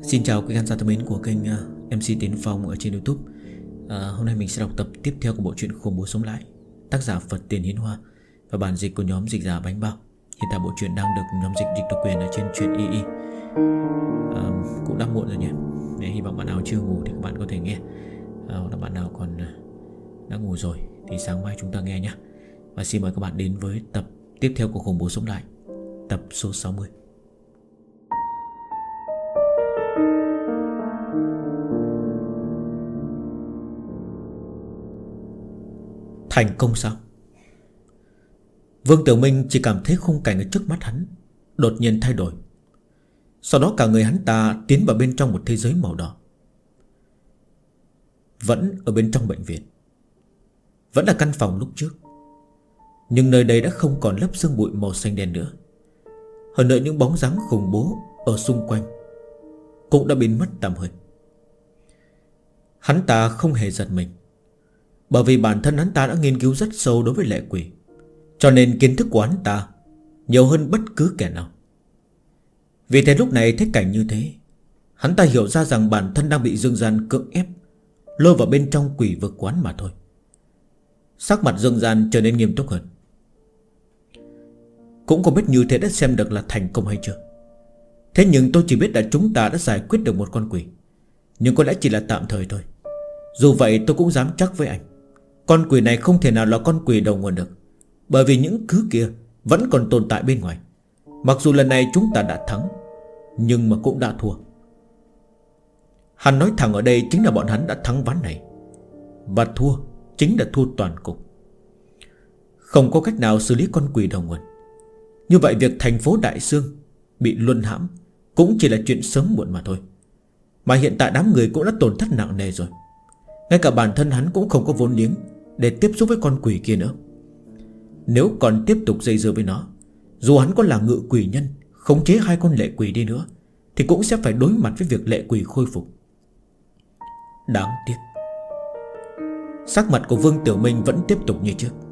Xin chào quý khán giả thân mến của kênh MC Tiến Phong ở trên YouTube. Hôm nay mình sẽ đọc tập tiếp theo của bộ truyện Khủng Bố Sống Lại, tác giả Phật Tiền Hiến Hoa và bản dịch của nhóm dịch giả Bánh Bao. Hiện tại bộ truyện đang được nhóm dịch độc quyền ở trên truyện y. Cũng đã muộn rồi nhé. Nếu hy vọng bạn nào chưa ngủ thì các bạn có thể nghe, hoặc là bạn nào còn đã ngủ rồi thì sáng mai chúng ta nghe nhé. Và xin mời các bạn đến với tập tiếp theo của Khủng Bố Sống Lại, tập số 60. Thành công sao? Vương Tiểu Minh chỉ cảm thấy khung cảnh ở trước mắt hắn đột nhiên thay đổi. Sau đó cả người hắn ta tiến vào bên trong một thế giới màu đỏ. Vẫn ở bên trong bệnh viện, vẫn là căn phòng lúc trước, nhưng nơi đây đã không còn lớp sương bụi màu xanh đen nữa. Hơn nữa những bóng dáng khủng bố ở xung quanh cũng đã biến mất tăm hơi. Hắn ta không hề giật mình, bởi vì bản thân hắn ta đã nghiên cứu rất sâu đối với lệ quỷ, cho nên kiến thức của hắn ta nhiều hơn bất cứ kẻ nào. Vì thế lúc này thấy cảnh như thế, hắn ta hiểu ra rằng bản thân đang bị Dương Gian cưỡng ép lôi vào bên trong quỷ vực quán mà thôi. Sắc mặt Dương Gian trở nên nghiêm túc hơn. Cũng không biết như thế đã xem được là thành công hay chưa. Thế nhưng tôi chỉ biết là chúng ta đã giải quyết được một con quỷ, nhưng có lẽ chỉ là tạm thời thôi. Dù vậy tôi cũng dám chắc với anh, con quỷ này không thể nào là con quỷ đầu nguồn được, bởi vì những thứ kia vẫn còn tồn tại bên ngoài. Mặc dù lần này chúng ta đã thắng, nhưng mà cũng đã thua. Hắn nói thẳng ở đây chính là bọn hắn đã thắng ván này, và thua chính là thua toàn cục. Không có cách nào xử lý con quỷ đầu nguồn. Như vậy việc thành phố Đại Sương bị luân hãm cũng chỉ là chuyện sớm muộn mà thôi. Mà hiện tại đám người cũng đã tổn thất nặng nề rồi. Ngay cả bản thân hắn cũng không có vốn liếng để tiếp xúc với con quỷ kia nữa. Nếu còn tiếp tục dây dưa với nó, dù hắn có là ngự quỷ nhân khống chế hai con lệ quỷ đi nữa, thì cũng sẽ phải đối mặt với việc lệ quỷ khôi phục. Đáng tiếc. Sắc mặt của Vương Tiểu Minh vẫn tiếp tục như trước.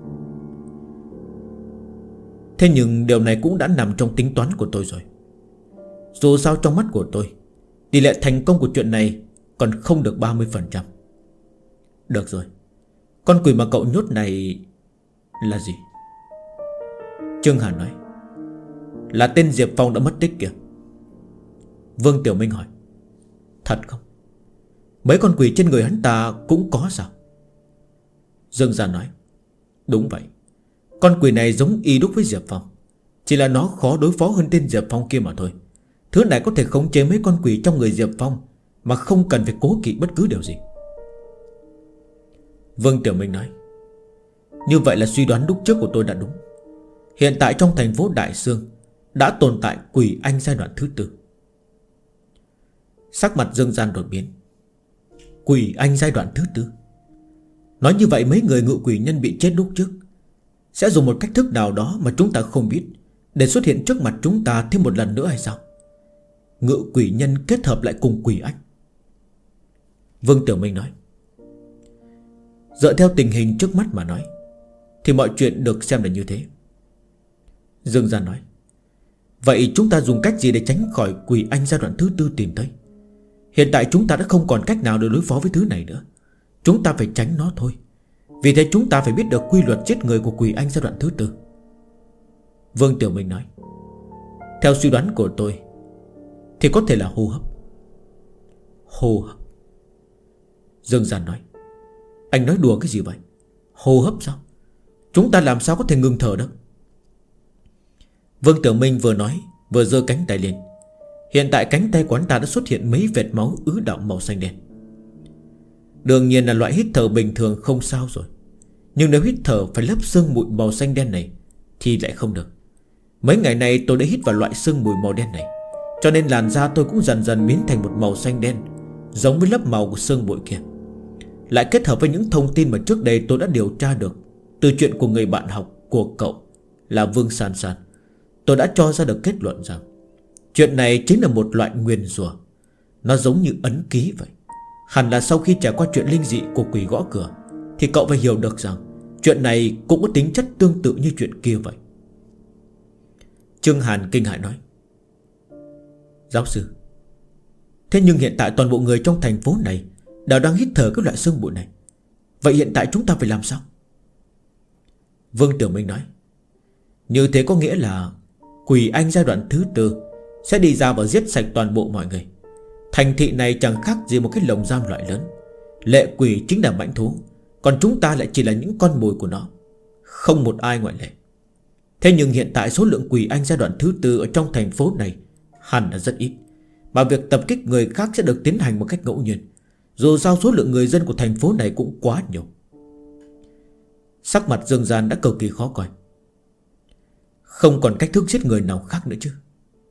Thế nhưng điều này cũng đã nằm trong tính toán của tôi rồi. Dù sao trong mắt của tôi, tỷ lệ thành công của chuyện này còn không được 30%. Được rồi, con quỷ mà cậu nhốt này là gì? Trương Hàn nói, là tên Diệp Phong đã mất tích kìa. Vương Tiểu Minh hỏi, thật không? Mấy con quỷ trên người hắn ta cũng có sao? Dương Gia nói, đúng vậy. Con quỷ này giống y đúc với Diệp Phong, chỉ là nó khó đối phó hơn tên Diệp Phong kia mà thôi. Thứ này có thể khống chế mấy con quỷ trong người Diệp Phong mà không cần phải cố kỵ bất cứ điều gì. Vương Tiểu Minh nói, như vậy là suy đoán lúc trước của tôi đã đúng. Hiện tại trong thành phố Đại Sương đã tồn tại quỷ anh giai đoạn thứ 4. Sắc mặt Dương Gian đột biến. Quỷ anh giai đoạn thứ 4? Nói như vậy mấy người ngự quỷ nhân bị chết lúc trước sẽ dùng một cách thức nào đó mà chúng ta không biết để xuất hiện trước mặt chúng ta thêm một lần nữa hay sao? Ngự quỷ nhân kết hợp lại cùng quỷ anh. Vương Tiểu Minh nói, dựa theo tình hình trước mắt mà nói thì mọi chuyện được xem là như thế. Dương Gian nói, vậy chúng ta dùng cách gì để tránh khỏi quỷ anh giai đoạn thứ 4 tìm tới? Hiện tại chúng ta đã không còn cách nào để đối phó với thứ này nữa. Chúng ta phải tránh nó thôi. Vì thế chúng ta phải biết được quy luật giết người của quỷ anh giai đoạn thứ 4. Vương Tiểu Minh nói, theo suy đoán của tôi thì có thể là hô hấp. Hô hấp? Dương Gian nói, anh nói đùa cái gì vậy? Hô hấp sao? Chúng ta làm sao có thể ngừng thở được? Vương Tiểu Minh vừa nói vừa giơ cánh tay lên. Hiện tại cánh tay của hắn ta đã xuất hiện mấy vệt máu ứ đọng màu xanh đen. Đương nhiên là loại hít thở bình thường không sao rồi, nhưng nếu hít thở phải lớp sương mù màu xanh đen này thì lại không được. Mấy ngày nay tôi đã hít vào loại sương mù màu đen này, cho nên làn da tôi cũng dần dần biến thành một màu xanh đen, giống với lớp màu của sương bụi kia. Lại kết hợp với những thông tin mà trước đây tôi đã điều tra được từ chuyện của người bạn học của cậu là Vương San San, tôi đã cho ra được kết luận rằng chuyện này chính là một loại nguyền rủa. Nó giống như ấn ký vậy. Hẳn là sau khi trải qua chuyện linh dị của quỷ gõ cửa thì cậu phải hiểu được rằng chuyện này cũng có tính chất tương tự như chuyện kia vậy. Trương Hàn kinh hãi nói, giáo sư, Thế nhưng hiện tại toàn bộ người trong thành phố này đều đang hít thở cái loại sương bụi này. Vậy hiện tại chúng ta phải làm sao? Vương Tiểu Minh nói, như thế có nghĩa là Quỷ Anh giai đoạn thứ 4 sẽ đi ra và giết sạch toàn bộ mọi người. Thành thị này chẳng khác gì một cái lồng giam loại lớn. Lệ quỷ chính là mãnh thú, còn chúng ta lại chỉ là những con mồi của nó, không một ai ngoại lệ. Thế nhưng hiện tại số lượng Quỷ Anh giai đoạn thứ 4 ở trong thành phố này hẳn là rất ít, mà việc tập kích người khác sẽ được tiến hành một cách ngẫu nhiên. Dù sao số lượng người dân của thành phố này cũng quá nhiều. Sắc mặt Dương Gian đã cực kỳ khó coi. Không còn cách thức giết người nào khác nữa chứ?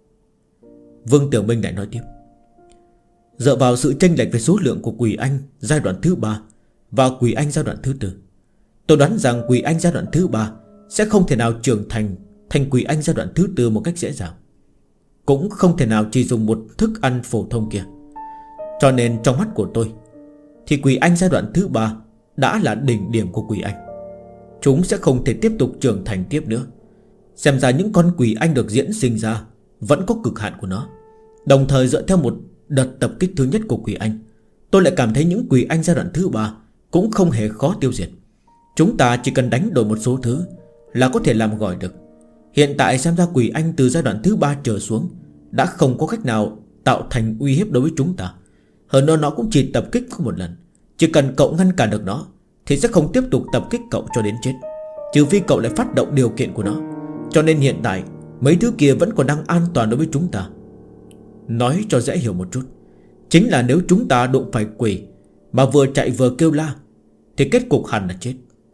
Vương Tiểu Minh lại nói tiếp, dựa vào sự chênh lệch về số lượng của Quỷ Anh giai đoạn thứ 3 và Quỷ Anh giai đoạn thứ 4, tôi đoán rằng Quỷ Anh giai đoạn thứ 3 sẽ không thể nào trưởng thành Quỷ Anh giai đoạn thứ 4 một cách dễ dàng, cũng không thể nào chỉ dùng một thức ăn phổ thông kia. Cho nên trong mắt của tôi thì Quỷ Anh giai đoạn thứ 3 đã là đỉnh điểm của Quỷ Anh. Chúng sẽ không thể tiếp tục trưởng thành tiếp nữa. Xem ra những con Quỷ Anh được diễn sinh ra vẫn có cực hạn của nó. Đồng thời dựa theo một đợt tập kích thứ nhất của Quỷ Anh, tôi lại cảm thấy những Quỷ Anh giai đoạn thứ 3 cũng không hề khó tiêu diệt. Chúng ta chỉ cần đánh đổi một số thứ là có thể làm gọi được. Hiện tại xem ra Quỷ Anh từ giai đoạn thứ 3 trở xuống đã không có cách nào tạo thành uy hiếp đối với chúng ta. Hơn nữa nó cũng chỉ tập kích có một lần. Chỉ cần cậu ngăn cản được nó thì sẽ không tiếp tục tập kích cậu cho đến chết, trừ phi cậu lại phát động điều kiện của nó. Cho nên hiện tại mấy thứ kia vẫn còn đang an toàn đối với chúng ta. Nói cho dễ hiểu một chút, chính là nếu chúng ta đụng phải quỷ mà vừa chạy vừa kêu la thì kết cục hẳn là chết.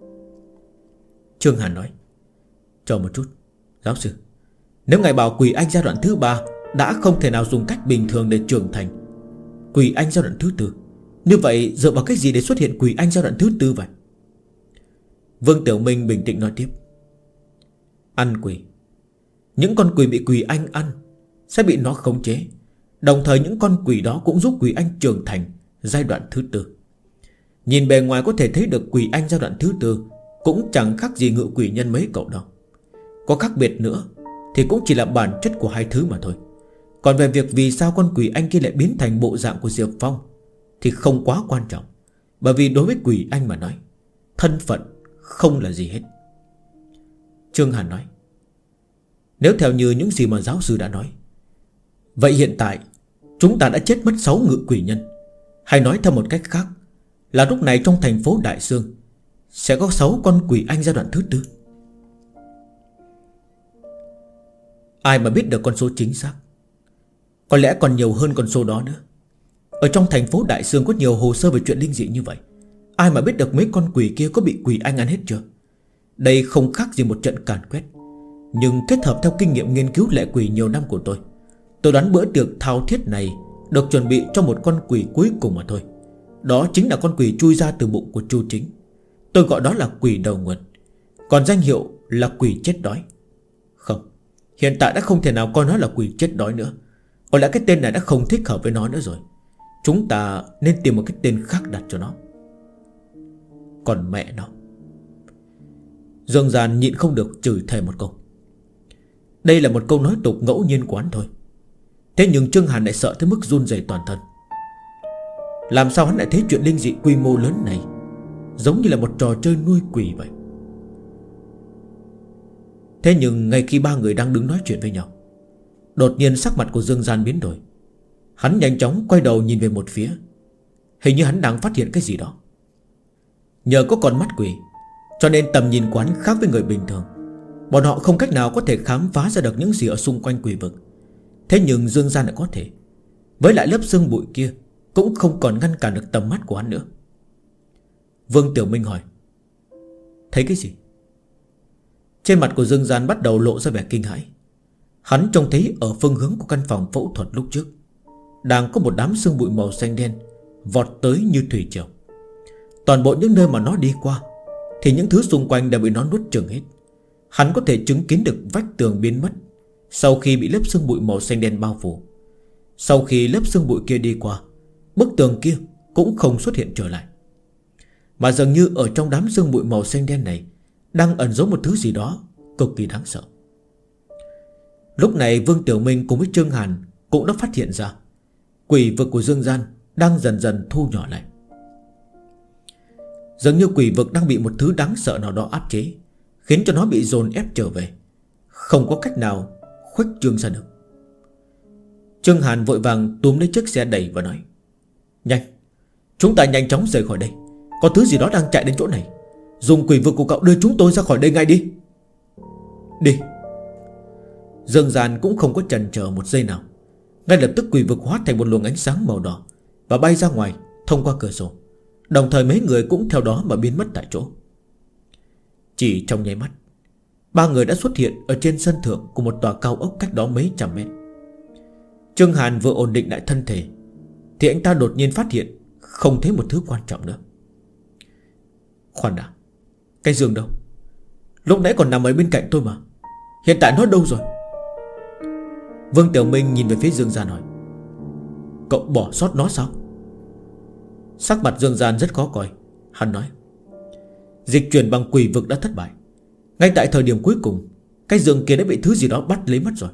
Trương Hàn nói, chờ một chút, giáo sư, nếu ngài bảo Quỷ Anh giai đoạn thứ 3 đã không thể nào dùng cách bình thường để trưởng thành Quỷ Anh giai đoạn thứ 4, như vậy dựa vào cái gì để xuất hiện Quỷ Anh giai đoạn thứ 4 vậy? Vương Tiểu Minh bình tĩnh nói tiếp, ăn quỷ. Những con quỷ bị Quỷ Anh ăn sẽ bị nó khống chế. Đồng thời những con quỷ đó cũng giúp Quỷ Anh trưởng thành giai đoạn thứ 4. Nhìn bề ngoài có thể thấy được Quỷ Anh giai đoạn thứ 4 cũng chẳng khác gì Ngự Quỷ Nhân mấy cậu đâu. Có khác biệt nữa thì cũng chỉ là bản chất của hai thứ mà thôi. Còn về việc vì sao con Quỷ Anh kia lại biến thành bộ dạng của Diệp Phong thì không quá quan trọng. Bởi vì đối với Quỷ Anh mà nói, thân phận không là gì hết. Trương Hàn nói, nếu theo như những gì mà giáo sư đã nói, vậy hiện tại chúng ta đã chết mất 6 Ngự Quỷ Nhân. Hay nói theo một cách khác là lúc này trong thành phố Đại Sương sẽ có 6 con Quỷ Anh giai đoạn thứ 4. Ai mà biết được con số chính xác, có lẽ còn nhiều hơn con số đó nữa. Ở trong thành phố Đại Sương có nhiều hồ sơ về chuyện linh dị như vậy. Ai mà biết được mấy con quỷ kia có bị Quỷ Anh ăn hết chưa? Đây không khác gì một trận càn quét. Nhưng kết hợp theo kinh nghiệm nghiên cứu lệ quỷ nhiều năm của tôi đoán bữa tiệc thao thiết này được chuẩn bị cho một con quỷ cuối cùng mà thôi. Đó chính là con quỷ chui ra từ bụng của Chu Chính. Tôi gọi đó là quỷ đầu nguồn, còn danh hiệu là quỷ chết đói. Không, hiện tại đã không thể nào coi nó là quỷ chết đói nữa. Có lẽ cái tên này đã không thích hợp với nó nữa rồi. Chúng ta nên tìm một cái tên khác đặt cho nó. Còn mẹ nó. Dương Gian nhịn không được chửi thề một câu. Đây là một câu nói tục ngẫu nhiên quán thôi. Thế nhưng Trương Hàn lại sợ tới mức run rẩy toàn thân. Làm sao hắn lại thấy chuyện linh dị quy mô lớn này giống như là một trò chơi nuôi quỷ vậy? Thế nhưng ngay khi ba người đang đứng nói chuyện với nhau, đột nhiên sắc mặt của Dương Gian biến đổi. Hắn nhanh chóng quay đầu nhìn về một phía. Hình như hắn đang phát hiện cái gì đó. Nhờ có con mắt quỷ cho nên tầm nhìn của hắn khác với người bình thường. Bọn họ không cách nào có thể khám phá ra được những gì ở xung quanh quỷ vực. Thế nhưng Dương Gian lại có thể. Với lại lớp sương bụi kia cũng không còn ngăn cản được tầm mắt của hắn nữa. Vương Tiểu Minh hỏi, thấy cái gì? Trên mặt của Dương Gian bắt đầu lộ ra vẻ kinh hãi. Hắn trông thấy ở phương hướng của căn phòng phẫu thuật lúc trước đang có một đám sương bụi màu xanh đen vọt tới như thủy triều. Toàn bộ những nơi mà nó đi qua thì những thứ xung quanh đã bị nó nuốt chửng hết. Hắn có thể chứng kiến được vách tường biến mất sau khi bị lớp sương bụi màu xanh đen bao phủ. Sau khi lớp sương bụi kia đi qua, bức tường kia cũng không xuất hiện trở lại. Mà dường như ở trong đám sương bụi màu xanh đen này đang ẩn giấu một thứ gì đó cực kỳ đáng sợ. Lúc này Vương Tiểu Minh cùng với Trương Hàn cũng đã phát hiện ra quỷ vực của dương gian đang dần dần thu nhỏ lại. Dường như quỷ vực đang bị một thứ đáng sợ nào đó áp chế, khiến cho nó bị dồn ép trở về, không có cách nào khuếch trương ra được. Trương Hàn vội vàng túm lấy chiếc xe đẩy và nói: Nhanh, chúng ta nhanh chóng rời khỏi đây. Có thứ gì đó đang chạy đến chỗ này. Dùng quỷ vực của cậu đưa chúng tôi ra khỏi đây ngay đi. Đi. Dương gian cũng không có chần chờ một giây nào. Ngay lập tức quỷ vực hóa thành một luồng ánh sáng màu đỏ và bay ra ngoài thông qua cửa sổ. Đồng thời mấy người cũng theo đó mà biến mất tại chỗ. Chỉ trong nháy mắt, ba người đã xuất hiện ở trên sân thượng của một tòa cao ốc cách đó mấy trăm mét. Trương Hàn vừa ổn định lại thân thể thì anh ta đột nhiên phát hiện không thấy một thứ quan trọng nữa. Khoan đã, cái giường đâu? Lúc nãy còn nằm ở bên cạnh tôi mà. Hiện tại nó đâu rồi? Vương Tiểu Minh nhìn về phía Dương Gian hỏi: Cậu bỏ sót nó sao? Sắc mặt Dương Gian rất khó coi. Hắn nói: Dịch chuyển bằng quỷ vực đã thất bại. Ngay tại thời điểm cuối cùng, cái giường kia đã bị thứ gì đó bắt lấy mất rồi.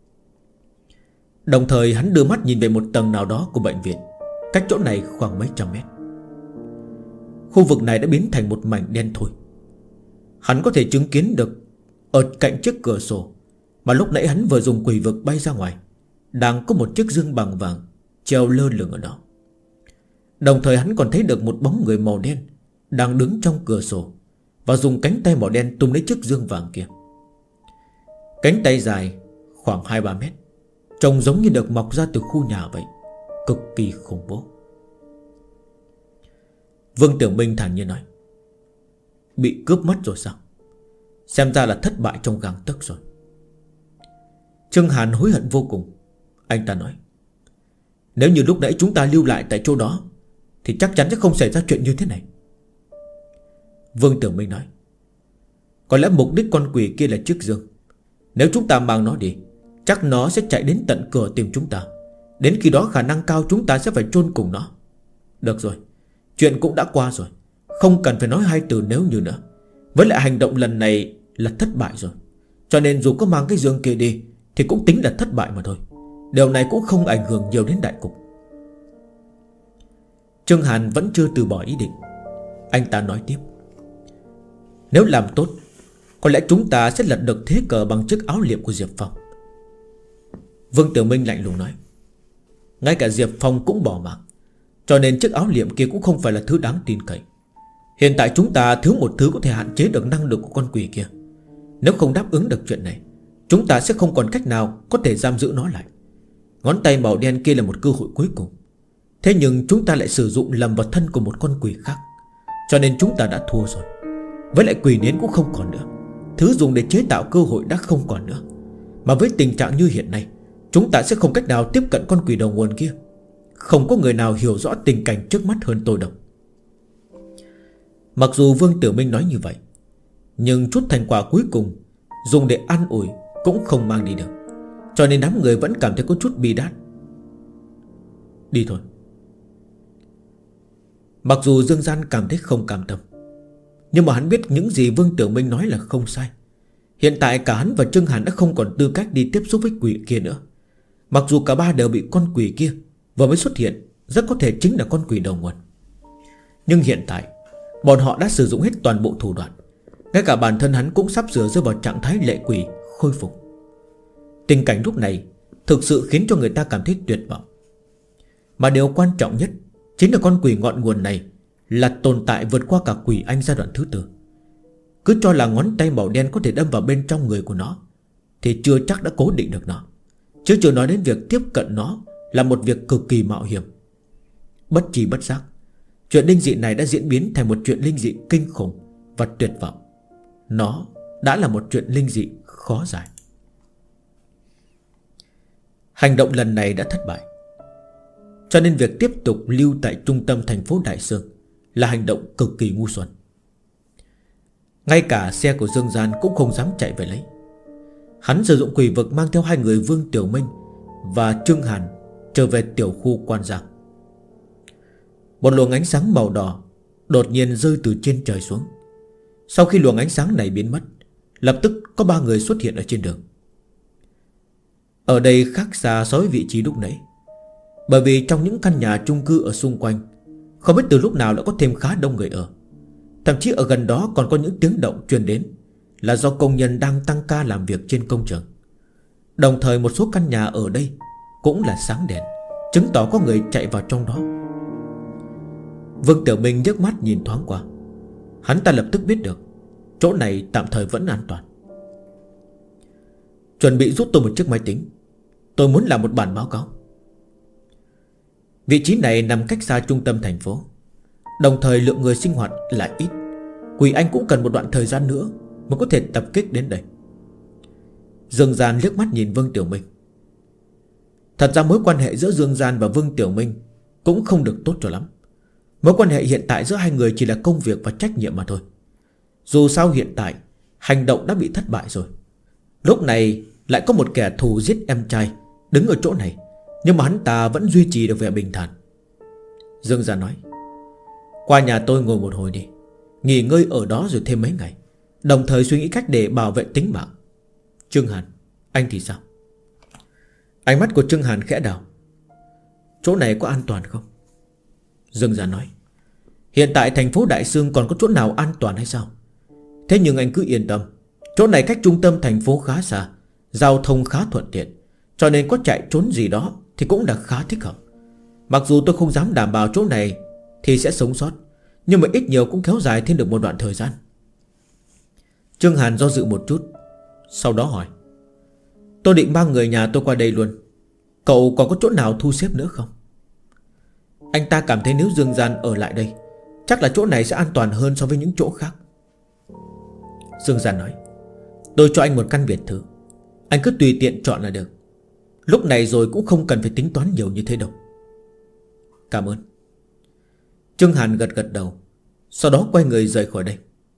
Đồng thời hắn đưa mắt nhìn về một tầng nào đó của bệnh viện, cách chỗ này khoảng mấy trăm mét. Khu vực này đã biến thành một mảnh đen thui. Hắn có thể chứng kiến được ở cạnh chiếc cửa sổ mà lúc nãy hắn vừa dùng quỷ vực bay ra ngoài, đang có một chiếc dương bằng vàng treo lơ lửng ở đó. Đồng thời hắn còn thấy được một bóng người màu đen đang đứng trong cửa sổ và dùng cánh tay màu đen túm lấy chiếc dương vàng kia. Cánh tay dài khoảng 2-3 mét, trông giống như được mọc ra từ khu nhà vậy, cực kỳ khủng bố. Vương Tiểu Minh thản nhiên nói: Bị cướp mất rồi sao? Xem ra là thất bại trong gang tấc rồi. Trương Hàn hối hận vô cùng. Anh ta nói: Nếu như lúc nãy chúng ta lưu lại tại chỗ đó thì chắc chắn sẽ không xảy ra chuyện như thế này. Vương Tiểu Minh nói: Có lẽ mục đích con quỷ kia là chiếc dương. Nếu chúng ta mang nó đi, chắc nó sẽ chạy đến tận cửa tìm chúng ta. Đến khi đó khả năng cao chúng ta sẽ phải chôn cùng nó. Được rồi, chuyện cũng đã qua rồi, không cần phải nói hai từ nếu như nữa. Với lại hành động lần này là thất bại rồi, cho nên dù có mang cái dương kia đi thì cũng tính là thất bại mà thôi. Điều này cũng không ảnh hưởng nhiều đến đại cục. Trương Hàn vẫn chưa từ bỏ ý định. Anh ta nói tiếp: Nếu làm tốt, có lẽ chúng ta sẽ lật được thế cờ bằng chiếc áo liệm của Diệp Phong. Vương Tiểu Minh lạnh lùng nói: Ngay cả Diệp Phong cũng bỏ mạng, cho nên chiếc áo liệm kia cũng không phải là thứ đáng tin cậy. Hiện tại chúng ta thiếu một thứ có thể hạn chế được năng lực của con quỷ kia. Nếu không đáp ứng được chuyện này, chúng ta sẽ không còn cách nào có thể giam giữ nó lại. Ngón tay màu đen kia là một cơ hội cuối cùng. Thế nhưng chúng ta lại sử dụng lầm vào thân của một con quỷ khác, cho nên chúng ta đã thua rồi. Với lại quỷ nến cũng không còn nữa, thứ dùng để chế tạo cơ hội đã không còn nữa. Mà với tình trạng như hiện nay, chúng ta sẽ không cách nào tiếp cận con quỷ đầu nguồn kia. Không có người nào hiểu rõ tình cảnh trước mắt hơn tôi đâu. Mặc dù Vương Tiểu Minh nói như vậy, nhưng chút thành quả cuối cùng dùng để an ủi cũng không mang đi được, cho nên đám người vẫn cảm thấy có chút bi đát. Đi thôi. Mặc dù Dương Gian cảm thấy không cam tâm, nhưng mà hắn biết những gì Vương Tiểu Minh nói là không sai. Hiện tại cả hắn và Trương Hàn đã không còn tư cách đi tiếp xúc với quỷ kia nữa. Mặc dù cả ba đều bị con quỷ kia vừa mới xuất hiện rất có thể chính là con quỷ đầu nguồn, nhưng hiện tại bọn họ đã sử dụng hết toàn bộ thủ đoạn. Ngay cả bản thân hắn cũng sắp sửa rơi vào trạng thái lệ quỷ khôi phục. Tình cảnh lúc này thực sự khiến cho người ta cảm thấy tuyệt vọng. Mà điều quan trọng nhất chính là con quỷ ngọn nguồn này là tồn tại vượt qua cả quỷ anh giai đoạn thứ 4. Cứ cho là ngón tay màu đen có thể đâm vào bên trong người của nó thì chưa chắc đã cố định được nó, chứ chưa nói đến việc tiếp cận nó là một việc cực kỳ mạo hiểm. Bất tri bất giác, chuyện linh dị này đã diễn biến thành một chuyện linh dị kinh khủng và tuyệt vọng. Nó đã là một chuyện linh dị khó giải. Hành động lần này đã thất bại, cho nên việc tiếp tục lưu tại trung tâm thành phố Đại Sương là hành động cực kỳ ngu xuẩn. Ngay cả xe của Dương Gian cũng không dám chạy về lấy. Hắn sử dụng quỷ vực mang theo hai người Vương Tiểu Minh và Trương Hàn trở về tiểu khu Quan Giang. Một luồng ánh sáng màu đỏ đột nhiên rơi từ trên trời xuống. Sau khi luồng ánh sáng này biến mất, lập tức có ba người xuất hiện ở trên đường. Ở đây khác xa so với vị trí lúc nãy. Bởi vì trong những căn nhà chung cư ở xung quanh, không biết từ lúc nào đã có thêm khá đông người ở. Thậm chí ở gần đó còn có những tiếng động truyền đến, là do công nhân đang tăng ca làm việc trên công trường. Đồng thời một số căn nhà ở đây cũng là sáng đèn, chứng tỏ có người chạy vào trong đó. Vương Tiểu Minh nhấc mắt nhìn thoáng qua, hắn ta lập tức biết được chỗ này tạm thời vẫn an toàn. Chuẩn bị rút tôi một chiếc máy tính, tôi muốn làm một bản báo cáo. Vị trí này nằm cách xa trung tâm thành phố, đồng thời lượng người sinh hoạt lại ít. Quỷ Anh cũng cần một đoạn thời gian nữa mới có thể tập kích đến đây. Dương Gian liếc mắt nhìn Vương Tiểu Minh. Thật ra mối quan hệ giữa Dương Gian và Vương Tiểu Minh cũng không được tốt cho lắm. Mối quan hệ hiện tại giữa hai người chỉ là công việc và trách nhiệm mà thôi. Dù sao hiện tại hành động đã bị thất bại rồi. Lúc này lại có một kẻ thù giết em trai đứng ở chỗ này, nhưng mà hắn ta vẫn duy trì được vẻ bình thản. Dương Gian nói: qua nhà tôi ngồi một hồi đi, nghỉ ngơi ở đó rồi thêm mấy ngày, đồng thời suy nghĩ cách để bảo vệ tính mạng. Trương Hàn, anh thì sao? Ánh mắt của Trương Hàn khẽ đảo. Chỗ này có an toàn không? Dương Gian nói: hiện tại thành phố Đại Sương còn có chỗ nào an toàn hay sao? Thế nhưng anh cứ yên tâm, chỗ này cách trung tâm thành phố khá xa, giao thông khá thuận tiện, cho nên có chạy trốn gì đó thì cũng đã khá thích hợp. Mặc dù tôi không dám đảm bảo chỗ này thì sẽ sống sót, nhưng mà ít nhiều cũng kéo dài thêm được một đoạn thời gian. Trương Hàn do dự một chút, sau đó hỏi: tôi định mang người nhà tôi qua đây luôn, cậu còn có chỗ nào thu xếp nữa không? Anh ta cảm thấy nếu Dương Gian ở lại đây, chắc là chỗ này sẽ an toàn hơn so với những chỗ khác. Dương Gian nói: tôi cho anh một căn biệt thự, anh cứ tùy tiện chọn là được. Lúc này rồi cũng không cần phải tính toán nhiều như thế đâu. Cảm ơn. Trương Hàn gật gật đầu, sau đó quay người rời khỏi đây.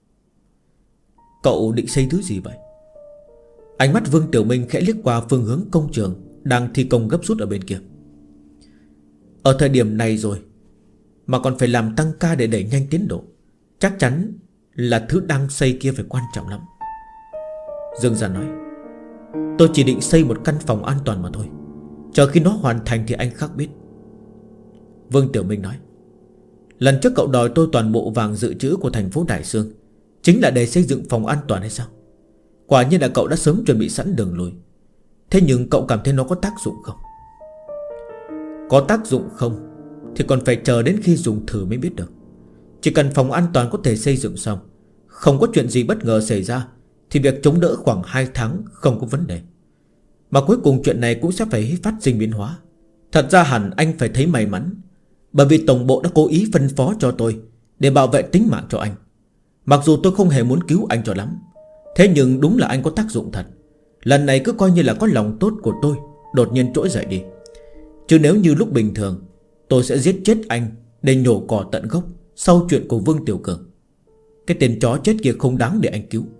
Cậu định xây thứ gì vậy? Ánh mắt Vương Tiểu Minh khẽ liếc qua phương hướng công trường đang thi công gấp rút ở bên kia. Ở thời điểm này rồi mà còn phải làm tăng ca để đẩy nhanh tiến độ, chắc chắn là thứ đang xây kia phải quan trọng lắm. Dương Gian nói: tôi chỉ định xây một căn phòng an toàn mà thôi, chờ khi nó hoàn thành thì anh khác biết. Vương Tiểu Minh nói: lần trước cậu đòi tôi toàn bộ vàng dự trữ của thành phố Đại Sương chính là để xây dựng phòng an toàn hay sao? Quả nhiên là cậu đã sớm chuẩn bị sẵn đường lùi. Thế nhưng cậu cảm thấy nó có tác dụng không? Có tác dụng không thì còn phải chờ đến khi dùng thử mới biết được. Chỉ cần phòng an toàn có thể xây dựng xong, không có chuyện gì bất ngờ xảy ra, thì việc chống đỡ khoảng 2 tháng không có vấn đề. Mà cuối cùng chuyện này cũng sẽ phải phát sinh biến hóa. Thật ra hẳn anh phải thấy may mắn, bởi vì tổng bộ đã cố ý phân phó cho tôi để bảo vệ tính mạng cho anh. Mặc dù tôi không hề muốn cứu anh cho lắm, thế nhưng đúng là anh có tác dụng thật. Lần này cứ coi như là có lòng tốt của tôi đột nhiên trỗi dậy đi. Chứ nếu như lúc bình thường, tôi sẽ giết chết anh để nhổ cỏ tận gốc sau chuyện của Vương Tiểu Cường. Cái tên chó chết kia không đáng để anh cứu.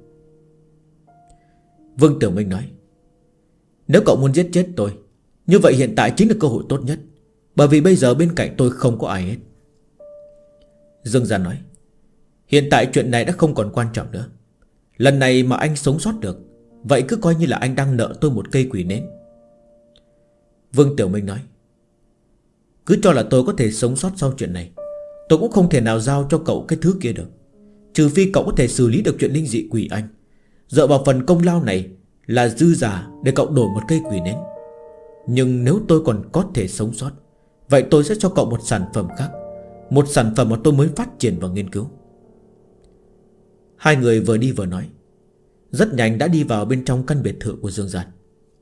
Vương Tiểu Minh nói: nếu cậu muốn giết chết tôi, như vậy hiện tại chính là cơ hội tốt nhất, bởi vì bây giờ bên cạnh tôi không có ai hết. Dương Gian nói: hiện tại chuyện này đã không còn quan trọng nữa. Lần này mà anh sống sót được, vậy cứ coi như là anh đang nợ tôi một cây quỷ nến. Vương Tiểu Minh nói: cứ cho là tôi có thể sống sót sau chuyện này, tôi cũng không thể nào giao cho cậu cái thứ kia được, trừ phi cậu có thể xử lý được chuyện linh dị quỷ anh. Dựa vào phần công lao này là dư giả để cậu đổi một cây quỷ nến. Nhưng nếu tôi còn có thể sống sót, vậy tôi sẽ cho cậu một sản phẩm khác, một sản phẩm mà tôi mới phát triển và nghiên cứu. Hai người vừa đi vừa nói, rất nhanh đã đi vào bên trong căn biệt thự của Dương Gian.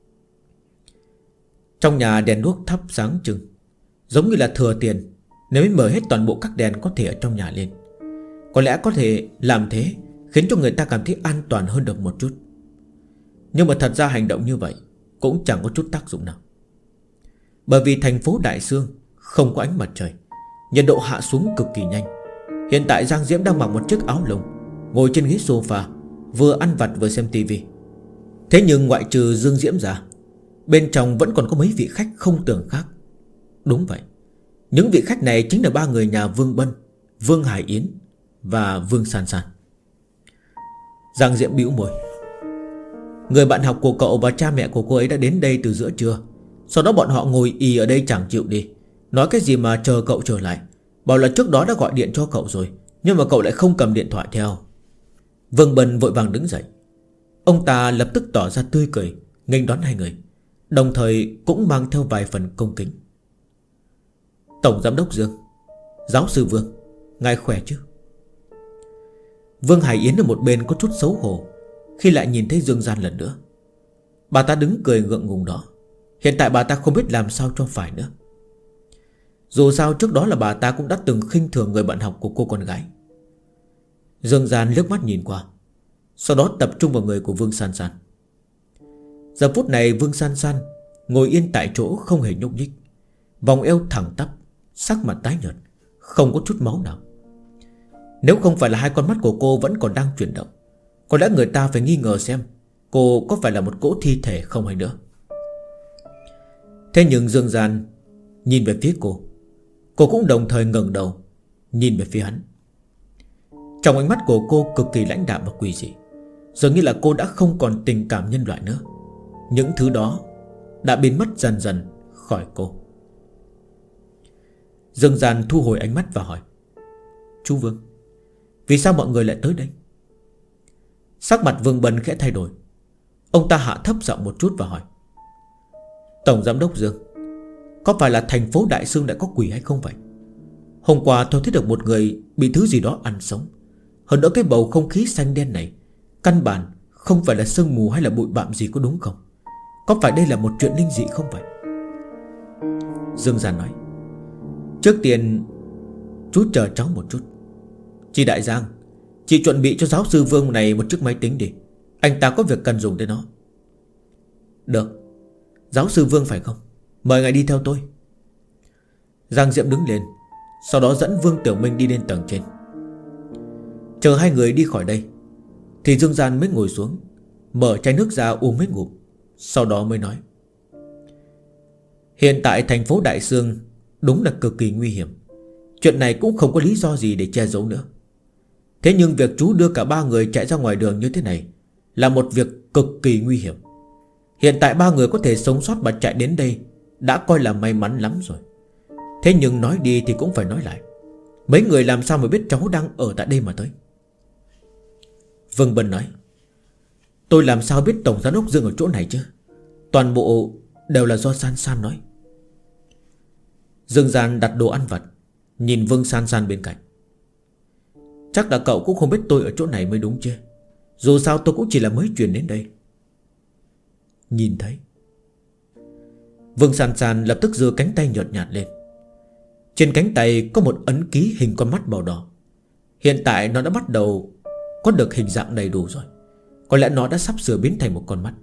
Trong nhà đèn đuốc thắp sáng trưng, giống như là thừa tiền nếu mới mở hết toàn bộ các đèn có thể ở trong nhà lên. Có lẽ có thể làm thế khiến cho người ta cảm thấy an toàn hơn được một chút. Nhưng mà thật ra hành động như vậy cũng chẳng có chút tác dụng nào. Bởi vì thành phố Đại Sương không có ánh mặt trời, nhiệt độ hạ xuống cực kỳ nhanh. Hiện tại Giang Diễm đang mặc một chiếc áo lông, ngồi trên ghế sofa, vừa ăn vặt vừa xem tivi. Thế nhưng ngoại trừ Dương Diễm ra, bên trong vẫn còn có mấy vị khách không tưởng khác. Đúng vậy, những vị khách này chính là ba người nhà Vương Bân, Vương Hải Yến và Vương San San. Giang Diễm bĩu môi: người bạn học của cậu và cha mẹ của cô ấy đã đến đây từ giữa trưa. Sau đó bọn họ ngồi ì ở đây chẳng chịu đi, Nói cái gì mà chờ cậu trở lại, bảo là trước đó đã gọi điện cho cậu rồi, nhưng mà cậu lại không cầm điện thoại theo. Vương Bân vội vàng đứng dậy. Ông ta lập tức tỏ ra tươi cười nghênh đón hai người, đồng thời cũng mang theo vài phần cung kính. Tổng Giám đốc Dương, Giáo sư Vương, ngài khỏe chứ? Vương Hải Yến ở một bên có chút xấu hổ khi lại nhìn thấy Dương Gian lần nữa. Bà ta đứng cười ngượng ngùng đó. Hiện tại bà ta không biết làm sao cho phải nữa. Dù sao trước đó là bà ta cũng đã từng khinh thường người bạn học của cô con gái. Dương Gian liếc mắt nhìn qua, sau đó tập trung vào người của Vương San San. Giờ phút này Vương San San ngồi yên tại chỗ không hề nhúc nhích, vòng eo thẳng tắp, sắc mặt tái nhợt, không có chút máu nào. Nếu không phải là hai con mắt của cô vẫn còn đang chuyển động, có lẽ người ta phải nghi ngờ xem cô có phải là một cỗ thi thể không hay nữa. Thế nhưng Dương Gian nhìn về phía cô cũng đồng thời ngẩng đầu nhìn về phía hắn. Trong ánh mắt của cô cực kỳ lãnh đạm và quỷ dị, dường như là cô đã không còn tình cảm nhân loại nữa. Những thứ đó đã biến mất dần dần khỏi cô. Dương Gian thu hồi ánh mắt và hỏi: Chú Vương, vì sao mọi người lại tới đây? Sắc mặt Vương Bân khẽ thay đổi. Ông ta hạ thấp giọng một chút và hỏi: Tổng Giám đốc Dương, có phải là thành phố Đại Sương đã có quỷ hay không vậy? Hôm qua tôi thấy được một người bị thứ gì đó ăn sống. Hơn nữa cái bầu không khí xanh đen này căn bản không phải là sương mù hay là bụi bặm gì, có đúng không? Có phải đây là một chuyện linh dị không vậy? Dương Gian nói: Trước tiên chú chờ cháu một chút. Chị Đại Giang, chị chuẩn bị cho giáo sư Vương này một chiếc máy tính đi. Anh ta có việc cần dùng tới nó. Được. Giáo sư Vương phải không? Mời ngài đi theo tôi. Giang Diệm đứng lên, sau đó dẫn Vương Tiểu Minh đi lên tầng trên. Chờ hai người đi khỏi đây thì Dương Gian mới ngồi xuống, mở chai nước ra uống mấy ngụm, sau đó mới nói: Hiện tại thành phố Đại Sương đúng là cực kỳ nguy hiểm. Chuyện này cũng không có lý do gì để che giấu nữa. Thế nhưng việc chú đưa cả ba người chạy ra ngoài đường như thế này là một việc cực kỳ nguy hiểm. Hiện tại ba người có thể sống sót và chạy đến đây đã coi là may mắn lắm rồi. Thế nhưng nói đi thì cũng phải nói lại, mấy người làm sao mà biết cháu đang ở tại đây mà tới? Vương Bân nói: Tôi làm sao biết Tổng Giám đốc Dương ở chỗ này chứ? Toàn bộ đều là do San San nói. Dương Gian đặt đồ ăn vặt, nhìn Vương San San bên cạnh. Chắc là cậu cũng không biết tôi ở chỗ này mới đúng chứ? Dù sao tôi cũng chỉ là mới chuyển đến đây. Nhìn thấy. Vương San San lập tức giơ cánh tay nhợt nhạt lên. Trên cánh tay có một ấn ký hình con mắt màu đỏ. Hiện tại nó đã bắt đầu có được hình dạng đầy đủ rồi. Có lẽ nó đã sắp sửa biến thành một con mắt.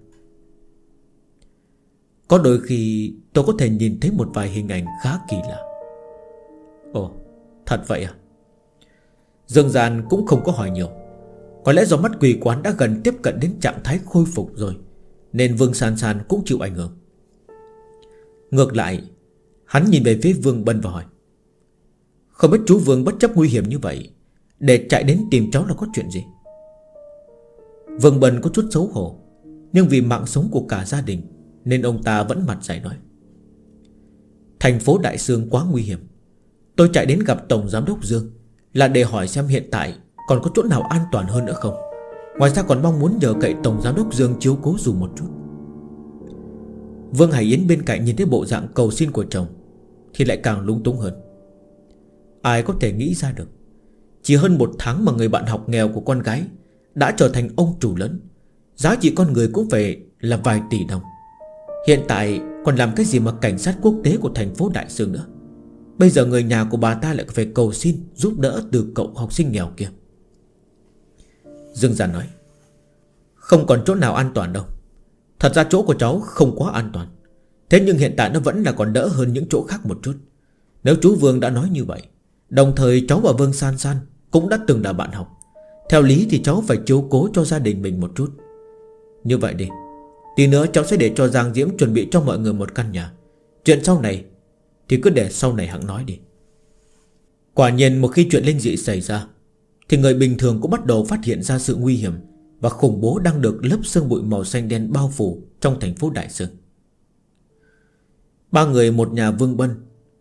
Có đôi khi tôi có thể nhìn thấy một vài hình ảnh khá kỳ lạ. Ồ, thật vậy à? Dương Gian cũng không có hỏi nhiều. Có lẽ do mắt quỷ quán đã gần tiếp cận đến trạng thái khôi phục rồi, nên Vương San San cũng chịu ảnh hưởng. Ngược lại, hắn nhìn về phía Vương Bân và hỏi: Không biết chú Vương bất chấp nguy hiểm như vậy để chạy đến tìm cháu là có chuyện gì? Vương Bân có chút xấu hổ, nhưng vì mạng sống của cả gia đình nên ông ta vẫn mặt dày nói: Thành phố Đại Sương quá nguy hiểm. Tôi chạy đến gặp Tổng Giám đốc Dương là để hỏi xem hiện tại còn có chỗ nào an toàn hơn nữa không. Ngoài ra còn mong muốn nhờ cậy Tổng Giám đốc Dương chiếu cố dùm một chút. Vương Hải Yến bên cạnh nhìn thấy bộ dạng cầu xin của chồng thì lại càng lúng túng hơn. Ai có thể nghĩ ra được, chỉ hơn một tháng mà người bạn học nghèo của con gái đã trở thành ông chủ lớn, giá trị con người cũng phải là vài tỷ đồng. Hiện tại còn làm cái gì mà cảnh sát quốc tế của thành phố Đại Sương nữa. Bây giờ người nhà của bà ta lại phải cầu xin giúp đỡ từ cậu học sinh nghèo kia. Dương Gian nói: Không còn chỗ nào an toàn đâu. Thật ra chỗ của cháu không quá an toàn, thế nhưng hiện tại nó vẫn là còn đỡ hơn những chỗ khác một chút. Nếu chú Vương đã nói như vậy, đồng thời cháu và Vương San San cũng đã từng là bạn học, theo lý thì cháu phải chiếu cố cho gia đình mình một chút. Như vậy đi, tí nữa cháu sẽ để cho Giang Diễm chuẩn bị cho mọi người một căn nhà. Chuyện sau này thì cứ để sau này hẵng nói đi. Quả nhiên một khi chuyện linh dị xảy ra thì người bình thường cũng bắt đầu phát hiện ra sự nguy hiểm và khủng bố đang được lớp sương bụi màu xanh đen bao phủ trong thành phố Đại Sương. Ba người một nhà Vương Bân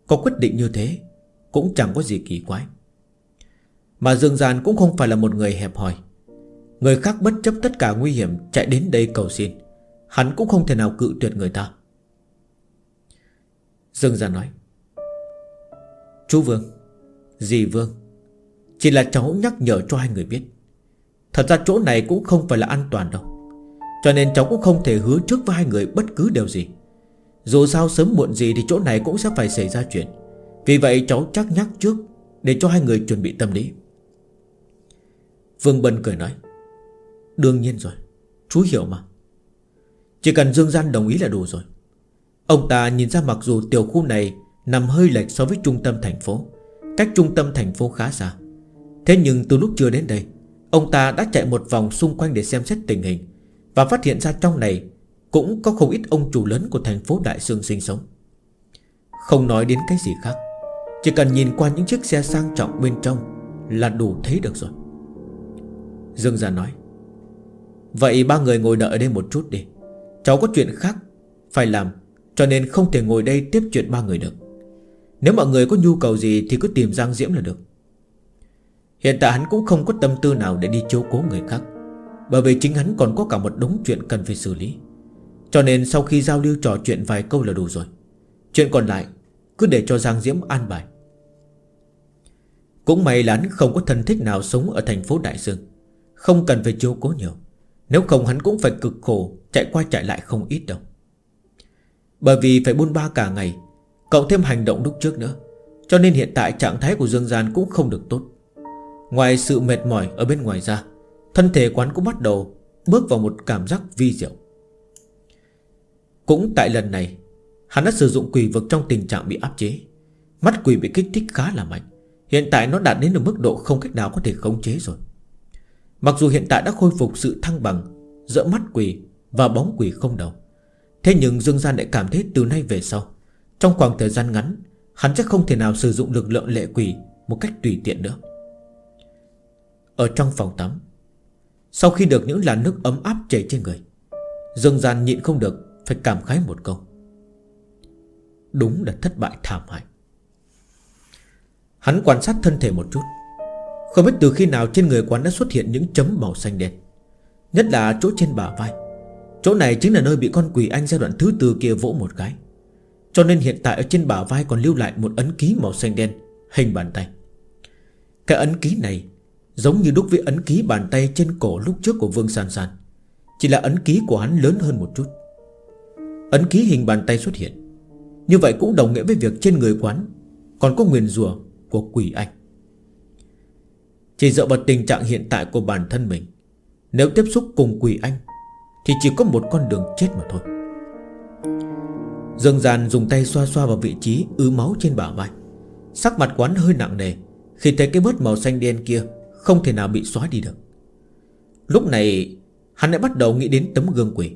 có quyết định như thế cũng chẳng có gì kỳ quái. Mà Dương Gian cũng không phải là một người hẹp hòi. Người khác bất chấp tất cả nguy hiểm chạy đến đây cầu xin, hắn cũng không thể nào cự tuyệt người ta. Dương Gian nói: Chú Vương, dì Vương, chỉ là cháu nhắc nhở cho hai người biết, thật ra chỗ này cũng không phải là an toàn đâu. Cho nên cháu cũng không thể hứa trước với hai người bất cứ điều gì. Dù sao sớm muộn gì thì chỗ này cũng sẽ phải xảy ra chuyện. Vì vậy cháu chắc nhắc trước, để cho hai người chuẩn bị tâm lý. Vương Bân cười nói: Đương nhiên rồi, chú hiểu mà. Chỉ cần Dương Gian đồng ý là đủ rồi. Ông ta nhìn ra mặc dù tiểu khu này nằm hơi lệch so với trung tâm thành phố, cách trung tâm thành phố khá xa, thế nhưng từ lúc chưa đến đây, ông ta đã chạy một vòng xung quanh để xem xét tình hình, và phát hiện ra trong này cũng có không ít ông chủ lớn của thành phố Đại Sương sinh sống. Không nói đến cái gì khác, chỉ cần nhìn qua những chiếc xe sang trọng bên trong là đủ thấy được rồi. Dương Gia nói: Vậy ba người ngồi đợi ở đây một chút đi, cháu có chuyện khác phải làm, cho nên không thể ngồi đây tiếp chuyện ba người được. Nếu mọi người có nhu cầu gì thì cứ tìm Giang Diễm là được. Hiện tại hắn cũng không có tâm tư nào để đi chiếu cố người khác, bởi vì chính hắn còn có cả một đống chuyện cần phải xử lý. Cho nên sau khi giao lưu trò chuyện vài câu là đủ rồi. Chuyện còn lại cứ để cho Giang Diễm an bài. Cũng may là hắn không có thân thích nào sống ở thành phố Đại Dương, không cần phải chiếu cố nhiều. Nếu không hắn cũng phải cực khổ chạy qua chạy lại không ít đâu. Bởi vì phải buôn ba cả ngày, cộng thêm hành động lúc trước nữa, cho nên hiện tại trạng thái của Dương Gian cũng không được tốt. Ngoài sự mệt mỏi ở bên ngoài ra, thân thể quán cũng bắt đầu bước vào một cảm giác vi diệu. Cũng tại lần này, hắn đã sử dụng quỷ vực trong tình trạng bị áp chế. Mắt quỷ bị kích thích khá là mạnh. Hiện tại nó đạt đến được mức độ không cách nào có thể khống chế rồi. Mặc dù hiện tại đã khôi phục sự thăng bằng giữa mắt quỷ và bóng quỷ không đầu, thế nhưng Dương Gian lại cảm thấy từ nay về sau, trong khoảng thời gian ngắn, hắn sẽ không thể nào sử dụng lực lượng lệ quỷ một cách tùy tiện nữa. Ở trong phòng tắm, sau khi được những làn nước ấm áp chảy trên người, Dương Gian nhịn không được phải cảm khái một câu: Đúng là thất bại thảm hại. Hắn quan sát thân thể một chút, không biết từ khi nào trên người quán đã xuất hiện những chấm màu xanh đen, nhất là chỗ trên bả vai. Chỗ này chính là nơi bị con quỷ anh giai đoạn thứ tư kia vỗ một cái, cho nên hiện tại ở trên bả vai còn lưu lại một ấn ký màu xanh đen hình bàn tay. Cái ấn ký này giống như đúc với ấn ký bàn tay trên cổ lúc trước của Vương San San, chỉ là ấn ký của hắn lớn hơn một chút. Ấn ký hình bàn tay xuất hiện, như vậy cũng đồng nghĩa với việc trên người quán còn có nguyền rủa của quỷ anh. Chỉ dựa vào tình trạng hiện tại của bản thân mình, nếu tiếp xúc cùng quỷ anh thì chỉ có một con đường chết mà thôi. Dương Gian dùng tay xoa xoa vào vị trí ứ máu trên bả vai. Sắc mặt quán hơi nặng nề khi thấy cái bớt màu xanh đen kia không thể nào bị xóa đi được. Lúc này hắn lại bắt đầu nghĩ đến tấm gương quỷ.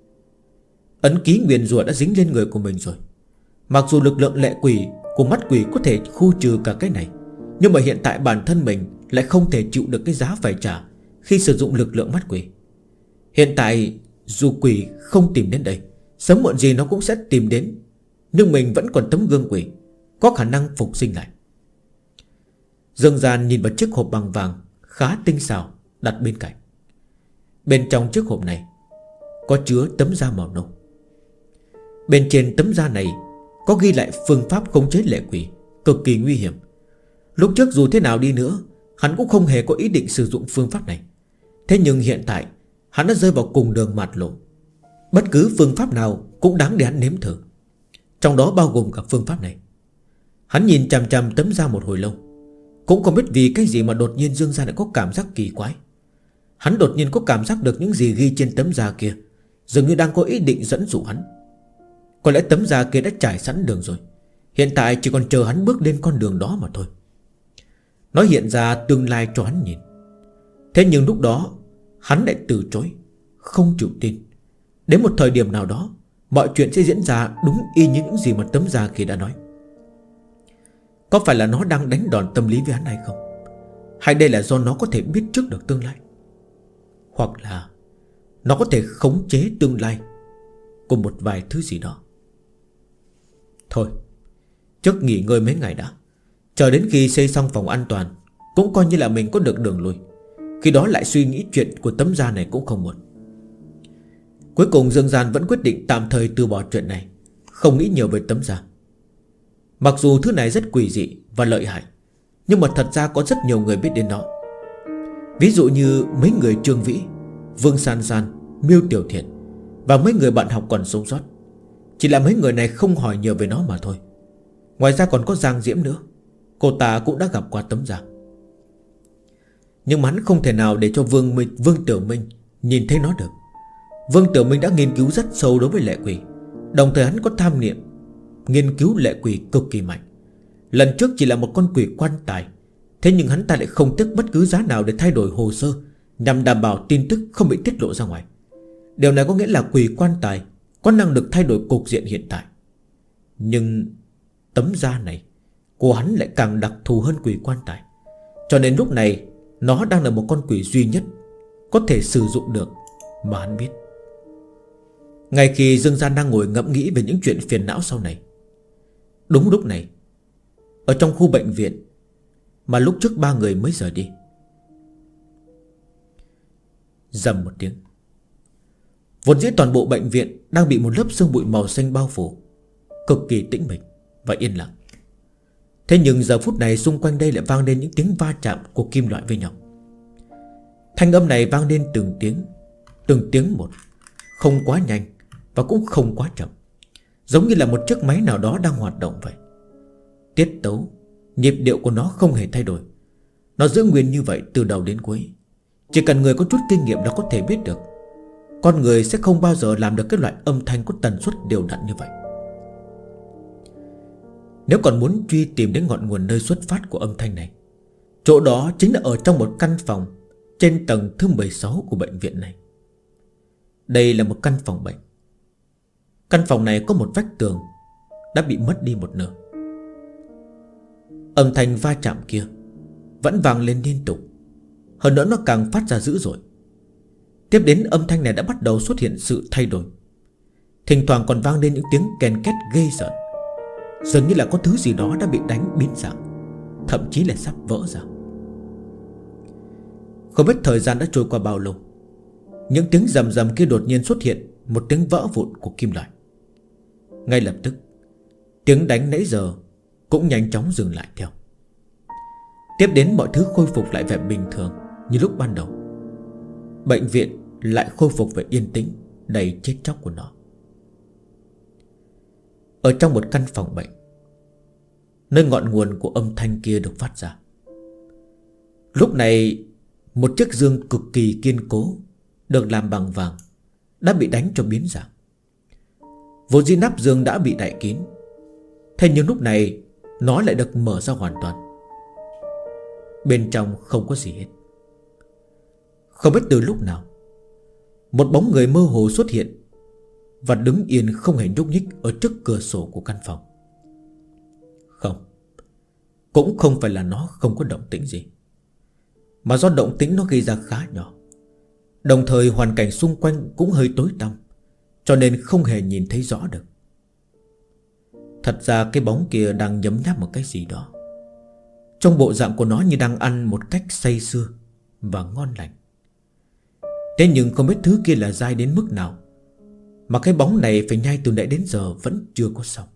Ấn ký nguyền rủa đã dính lên người của mình rồi. Mặc dù lực lượng lệ quỷ của mắt quỷ có thể khu trừ cả cái này, nhưng mà hiện tại bản thân mình lại không thể chịu được cái giá phải trả khi sử dụng lực lượng mắt quỷ. Hiện tại dù quỷ không tìm đến đây, sớm muộn gì nó cũng sẽ tìm đến, nhưng mình vẫn còn tấm gương quỷ, có khả năng phục sinh lại. Dương Gian nhìn vào chiếc hộp bằng vàng khá tinh xảo đặt bên cạnh. Bên trong chiếc hộp này có chứa tấm da màu nâu. Bên trên tấm da này có ghi lại phương pháp khống chế lệ quỷ, cực kỳ nguy hiểm. Lúc trước dù thế nào đi nữa, hắn cũng không hề có ý định sử dụng phương pháp này. Thế nhưng hiện tại hắn đã rơi vào cùng đường mạt lộ. Bất cứ phương pháp nào cũng đáng để hắn nếm thử, trong đó bao gồm cả phương pháp này. Hắn nhìn chằm chằm tấm da một hồi lâu, cũng không biết vì cái gì mà đột nhiên Dương Gia lại có cảm giác kỳ quái. Hắn đột nhiên có cảm giác được những gì ghi trên tấm da kia dường như đang có ý định dẫn dụ hắn. Có lẽ tấm da kia đã trải sẵn đường rồi, hiện tại chỉ còn chờ hắn bước lên con đường đó mà thôi. Nó hiện ra tương lai cho hắn nhìn. Thế nhưng lúc đó hắn lại từ chối, không chịu tin. Đến một thời điểm nào đó, mọi chuyện sẽ diễn ra đúng y như những gì mà tấm da kia đã nói. Có phải là nó đang đánh đòn tâm lý với hắn hay không? Hay đây là do nó có thể biết trước được tương lai? Hoặc là nó có thể khống chế tương lai của một vài thứ gì đó? Thôi, Trước nghỉ ngơi mấy ngày đã, chờ đến khi xây xong phòng an toàn, cũng coi như là mình có được đường lui. Khi đó lại suy nghĩ chuyện của tấm da này cũng không muộn. Cuối cùng Dương Gian vẫn quyết định tạm thời từ bỏ chuyện này, không nghĩ nhiều về tấm da. Mặc dù thứ này rất quỷ dị và lợi hại, nhưng mà thật ra có rất nhiều người biết đến nó. Ví dụ như mấy người Trương Vĩ, Vương San San, Miêu Tiểu Thiện và mấy người bạn học còn sống sót. Chỉ là mấy người này không hỏi nhiều về nó mà thôi. Ngoài ra còn có Giang Diễm nữa, cô ta cũng đã gặp qua tấm da. Nhưng mà hắn không thể nào để cho Vương Tiểu Minh nhìn thấy nó được. Vương Tiểu Minh đã nghiên cứu rất sâu đối với lệ quỷ, đồng thời hắn có tham niệm nghiên cứu lệ quỷ cực kỳ mạnh. Lần trước chỉ là một con quỷ quan tài, thế nhưng hắn ta lại không tiếc bất cứ giá nào để thay đổi hồ sơ, nhằm đảm bảo tin tức không bị tiết lộ ra ngoài. Điều này có nghĩa là quỷ quan tài có năng lực thay đổi cục diện hiện tại. Nhưng tấm da này của hắn lại càng đặc thù hơn quỷ quan tài, cho nên lúc này nó đang là một con quỷ duy nhất có thể sử dụng được mà hắn biết. Ngay khi Dương Gian đang ngồi ngẫm nghĩ về những chuyện phiền não sau này, đúng lúc này, ở trong khu bệnh viện mà lúc trước ba người mới rời đi, rầm một tiếng. Vốn dĩ toàn bộ bệnh viện đang bị một lớp sương bụi màu xanh bao phủ, cực kỳ tĩnh mịch và yên lặng. Thế nhưng giờ phút này xung quanh đây lại vang lên những tiếng va chạm của kim loại với nhau. Thanh âm này vang lên từng tiếng một, không quá nhanh và cũng không quá chậm, giống như là một chiếc máy nào đó đang hoạt động vậy. Tiết tấu, nhịp điệu của nó không hề thay đổi, nó giữ nguyên như vậy từ đầu đến cuối. Chỉ cần người có chút kinh nghiệm đã có thể biết được, con người sẽ không bao giờ làm được cái loại âm thanh có tần suất đều đặn như vậy. Nếu còn muốn truy tìm đến ngọn nguồn nơi xuất phát của âm thanh này, chỗ đó chính là ở trong một căn phòng trên tầng thứ 16 của bệnh viện này. Đây là một căn phòng bệnh. Căn phòng này có một vách tường đã bị mất đi một nửa. Âm thanh va chạm kia vẫn vang lên liên tục, hơn nữa nó càng phát ra dữ dội. Tiếp đến âm thanh này đã bắt đầu xuất hiện sự thay đổi. Thỉnh thoảng còn vang lên những tiếng ken két ghê rợn, dường như là có thứ gì đó đã bị đánh biến dạng, thậm chí là sắp vỡ ra. Không biết thời gian đã trôi qua bao lâu, những tiếng rầm rầm kia đột nhiên xuất hiện một tiếng vỡ vụn của kim loại. Ngay lập tức, tiếng đánh nãy giờ cũng nhanh chóng dừng lại theo. Tiếp đến mọi thứ khôi phục lại vẻ bình thường như lúc ban đầu. Bệnh viện lại khôi phục về yên tĩnh đầy chết chóc của nó. Ở trong một căn phòng bệnh, nơi ngọn nguồn của âm thanh kia được phát ra, lúc này một chiếc giường cực kỳ kiên cố được làm bằng vàng đã bị đánh cho biến dạng. Vốn dĩ nắp giường đã bị đậy kín, thế nhưng lúc này nó lại được mở ra hoàn toàn. Bên trong không có gì hết. Không biết từ lúc nào, một bóng người mơ hồ xuất hiện và đứng yên không hề nhúc nhích ở trước cửa sổ của căn phòng. Không, cũng không phải là nó không có động tĩnh gì, mà do động tĩnh nó gây ra khá nhỏ. Đồng thời hoàn cảnh xung quanh cũng hơi tối tăm, cho nên không hề nhìn thấy rõ được. Thật ra cái bóng kia đang nhấm nháp một cái gì đó. Trong bộ dạng của nó như đang ăn một cách say sưa và ngon lành. Thế nhưng không biết thứ kia là dai đến mức nào mà cái bóng này phải nhai từ nãy đến giờ vẫn chưa có xong.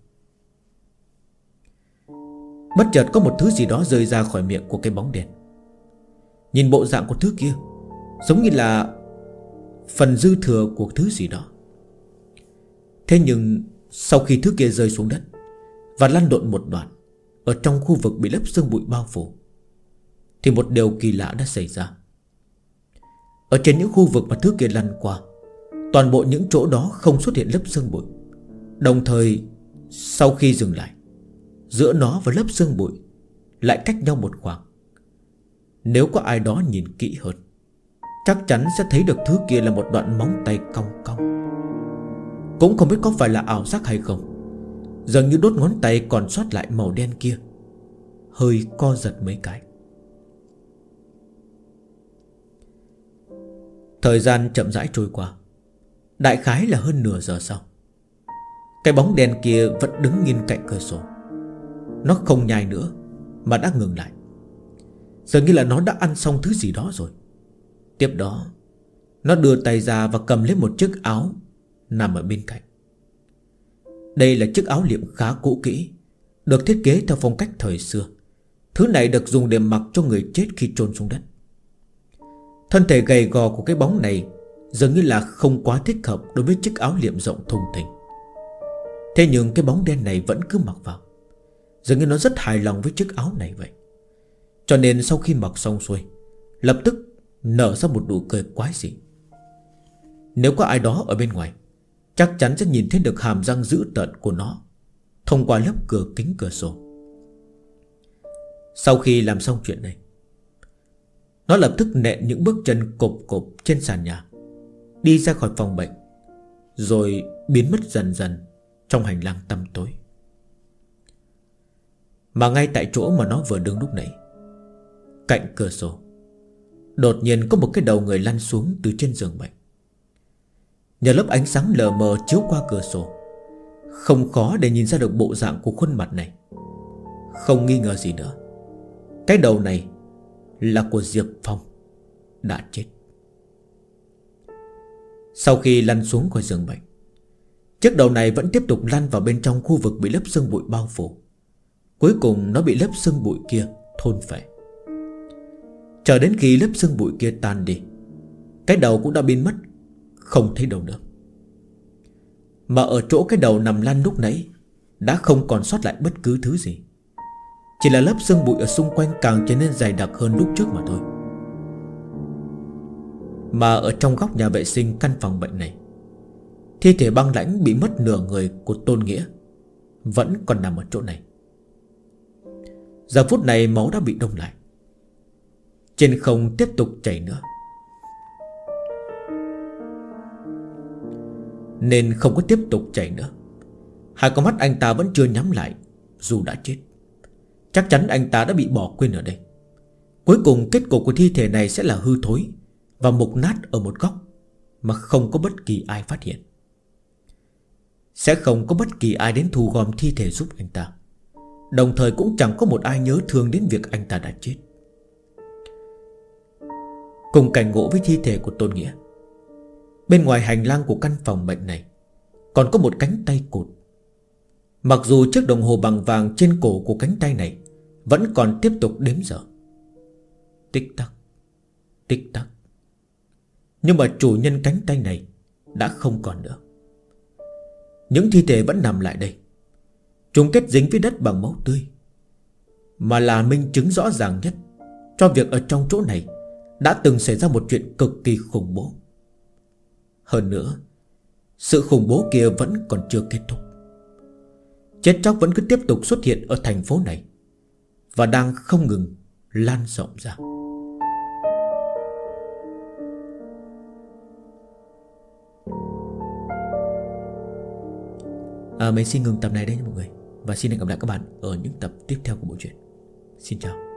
Bất chợt có một thứ gì đó rơi ra khỏi miệng của cái bóng đen. Nhìn bộ dạng của thứ kia giống như là phần dư thừa của thứ gì đó. Thế nhưng sau khi thứ kia rơi xuống đất và lăn lộn một đoạn ở trong khu vực bị lớp sương bụi bao phủ, thì một điều kỳ lạ đã xảy ra. Ở trên những khu vực mà thứ kia lăn qua, toàn bộ những chỗ đó không xuất hiện lớp sương bụi. Đồng thời sau khi dừng lại, giữa nó và lớp sương bụi lại cách nhau một khoảng. Nếu có ai đó nhìn kỹ hơn, chắc chắn sẽ thấy được thứ kia là một đoạn móng tay cong cong. Cũng không biết có phải là ảo giác hay không, dường như đốt ngón tay còn sót lại màu đen kia hơi co giật mấy cái. Thời gian chậm rãi trôi qua, đại khái là hơn nửa giờ sau. Cái bóng đen kia vẫn đứng nghiêng cạnh cửa sổ. Nó không nhai nữa mà đã ngừng lại. Dường như là nó đã ăn xong thứ gì đó rồi. Tiếp đó nó đưa tay ra và cầm lấy một chiếc áo nằm ở bên cạnh. Đây là chiếc áo liệm khá cũ kỹ, được thiết kế theo phong cách thời xưa. Thứ này được dùng để mặc cho người chết khi chôn xuống đất. Thân thể gầy gò của cái bóng này dường như là không quá thích hợp đối với chiếc áo liệm rộng thùng thình. Thế nhưng cái bóng đen này vẫn cứ mặc vào, dường như nó rất hài lòng với chiếc áo này vậy. Cho nên sau khi mặc xong xuôi, lập tức nở ra một nụ cười quái dị. Nếu có ai đó ở bên ngoài, chắc chắn sẽ nhìn thấy được hàm răng dữ tợn của nó thông qua lớp cửa kính cửa sổ. Sau khi làm xong chuyện này, nó lập tức nện những bước chân cộp cộp trên sàn nhà, đi ra khỏi phòng bệnh, rồi biến mất dần dần trong hành lang tăm tối. Mà ngay tại chỗ mà nó vừa đứng lúc nãy, cạnh cửa sổ, đột nhiên có một cái đầu người lăn xuống từ trên giường bệnh. Nhờ lớp ánh sáng lờ mờ chiếu qua cửa sổ, không khó để nhìn ra được bộ dạng của khuôn mặt này. Không nghi ngờ gì nữa, cái đầu này là của Diệp Phong đã chết. Sau khi lăn xuống khỏi giường bệnh, chiếc đầu này vẫn tiếp tục lăn vào bên trong khu vực bị lớp sương bụi bao phủ. Cuối cùng nó bị lớp sương bụi kia thôn phệ. Chờ đến khi lớp sương bụi kia tan đi, cái đầu cũng đã biến mất, không thấy đâu nữa. Mà ở chỗ cái đầu nằm lăn lúc nãy đã không còn sót lại bất cứ thứ gì, chỉ là lớp sương bụi ở xung quanh càng trở nên dày đặc hơn lúc trước mà thôi. Mà ở trong góc nhà vệ sinh căn phòng bệnh này, thi thể băng lãnh bị mất nửa người của Tôn Nghĩa vẫn còn nằm ở chỗ này. Giờ phút này máu đã bị đông lại, trên không tiếp tục chảy nữa, nên không có tiếp tục chảy nữa. Hai con mắt anh ta vẫn chưa nhắm lại. Dù đã chết, chắc chắn anh ta đã bị bỏ quên ở đây. Cuối cùng kết cục của thi thể này sẽ là hư thối và mục nát ở một góc, mà không có bất kỳ ai phát hiện. Sẽ không có bất kỳ ai đến thu gom thi thể giúp anh ta, đồng thời cũng chẳng có một ai nhớ thương đến việc anh ta đã chết. Cùng cảnh ngộ với thi thể của Tôn Nghĩa, bên ngoài hành lang của căn phòng bệnh này còn có một cánh tay cụt. Mặc dù chiếc đồng hồ bằng vàng trên cổ của cánh tay này vẫn còn tiếp tục đếm giờ, tích tắc, tích tắc, nhưng mà chủ nhân cánh tay này đã không còn nữa. Những thi thể vẫn nằm lại đây, chúng kết dính với đất bằng máu tươi, mà là minh chứng rõ ràng nhất cho việc ở trong chỗ này đã từng xảy ra một chuyện cực kỳ khủng bố. Hơn nữa, sự khủng bố kia vẫn còn chưa kết thúc. Chết chóc vẫn cứ tiếp tục xuất hiện ở thành phố này, và đang không ngừng lan rộng ra. Mình xin ngừng tập này đây nha mọi người, và xin hẹn gặp lại các bạn ở những tập tiếp theo của bộ truyện. Xin chào.